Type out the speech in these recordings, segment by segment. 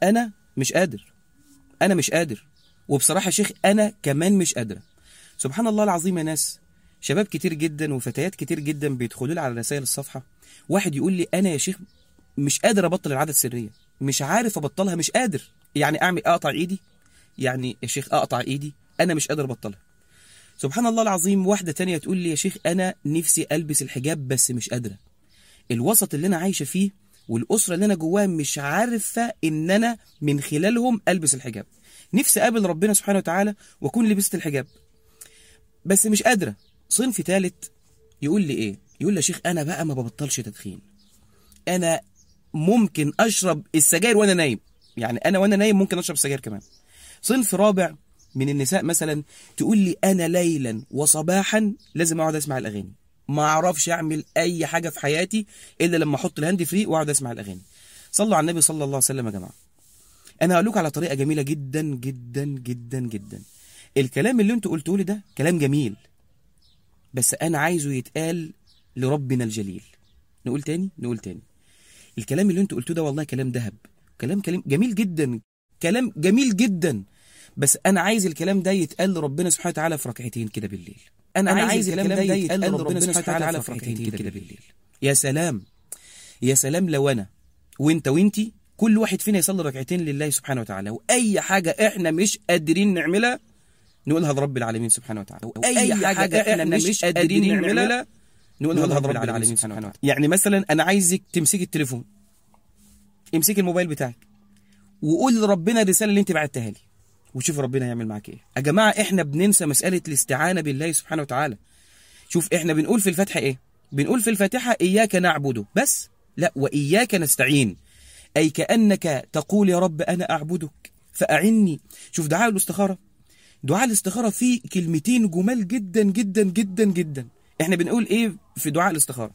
انا مش قادر، انا مش قادر، وبصراحه يا شيخ انا كمان مش قادره. سبحان الله العظيم يا ناس، شباب كتير جدا وفتيات كتير جدا بيدخلوا لي على رسائل الصفحه، واحد يقول لي انا يا شيخ مش قادر ابطل العاده السريه، مش عارف ابطلها، مش قادر. يعني اعمل اقطع ايدي؟ يعني يا شيخ اقطع ايدي؟ انا مش قادر ابطلها. سبحان الله العظيم واحده تانية تقول لي يا شيخ انا نفسي البس الحجاب بس مش قادره. الوسط اللي انا عايشه فيه والاسره اللي انا جواها مش عارفه ان انا من خلالهم البس الحجاب. نفسي اقابل ربنا سبحانه وتعالى واكون لبست الحجاب بس مش قادره. صنف ثالث يقول لي ايه؟ يقول لي يا شيخ انا بقى ما ببطلش تدخين، انا ممكن اشرب السجاير وانا نايم، يعني انا وانا نايم ممكن اشرب سجاير كمان. صنف رابع من النساء مثلا تقول لي انا ليلا وصباحا لازم اقعد اسمع الاغاني، ما اعرفش اعمل اي حاجه في حياتي الا لما احط الهاند فري واقعد اسمع الاغاني. صلوا على النبي صلى الله عليه وسلم يا جماعه. انا هقول لكم على طريقه جميله جدا جدا جدا جدا. الكلام اللي انتوا قلتوه لي ده كلام جميل، بس انا عايزه يتقال لربنا الجليل. نقول تاني. الكلام اللي انتوا قلتوه ده والله كلام ذهب، كلام جميل جدا، كلام جميل جدا، بس انا عايز الكلام ده يتقال لربنا سبحانه وتعالى في ركعتين كده بالليل. انا عايز الكلام ده يتقال لربنا سبحانه وتعالى في ركعتين كده بالليل. يا سلام، يا سلام لو انا وانت وانتي كل واحد فينا يصلي ركعتين لله سبحانه وتعالى، واي حاجه احنا مش قادرين نعملها نقولها لرب العالمين سبحانه وتعالى، واي حاجه احنا مش قادرين نعملها نقولها لرب العالمين سبحانه وتعالى. يعني مثلا انا عايزك تمسكي التليفون، امسكي الموبايل بتاعك وقول لربنا الرساله اللي انت بعتها لي وشوف ربنا هيعمل معاك ايه. يا جماعه احنا بننسى مساله الاستعانه بالله سبحانه وتعالى. شوف احنا بنقول في الفاتحه ايه؟ بنقول في الفاتحه اياك نعبد بس، لا واياك نستعين، اي كانك تقول يا رب انا اعبدك فاعني. شوف دعاء الاستخاره، دعاء الاستخاره فيه كلمتين جمال جدا جدا جدا جدا. احنا بنقول ايه في دعاء الاستخاره؟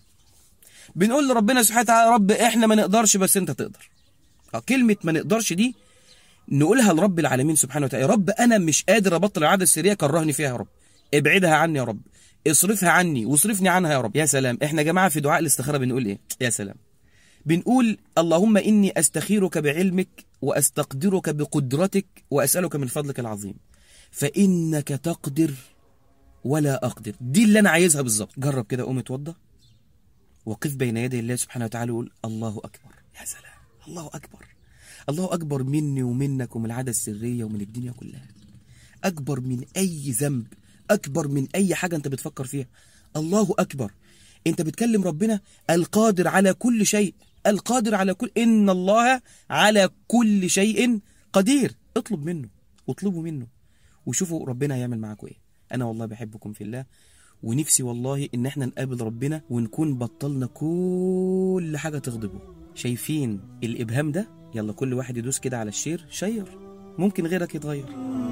بنقول لربنا سبحانه وتعالى رب احنا ما نقدرش بس انت تقدر. كلمه ما نقدرش دي نقولها لرب العالمين سبحانه وتعالى. يا رب انا مش قادر ابطل العاده السريه، كرهني فيها يا رب، ابعدها عني يا رب، اصرفها عني واصرفني عنها يا رب. يا سلام، احنا يا جماعه في دعاء الاستخاره بنقول ايه؟ يا سلام، بنقول اللهم اني استخيرك بعلمك واستقدرك بقدرتك واسالك من فضلك العظيم فانك تقدر ولا اقدر. دي اللي انا عايزها بالظبط. جرب كده، قوم اتوضى وقف بين يدي الله سبحانه وتعالى وقول الله اكبر. يا سلام، الله اكبر، الله اكبر مني ومنك ومن العاده السريه ومن الدنيا كلها، اكبر من اي ذنب، اكبر من اي حاجه انت بتفكر فيها. الله اكبر. انت بتكلم ربنا القادر على كل شيء، القادر على كل، ان الله على كل شيء قدير. اطلب منه واطلبوا منه وشوفوا ربنا هيعمل معاكم ايه. انا والله بحبكم في الله، ونفسي والله ان احنا نقابل ربنا ونكون بطلنا كل حاجه تغضبه. شايفين الابهام ده؟ يلا كل واحد يدوس كده على الشير، شير، ممكن غيرك يتغير.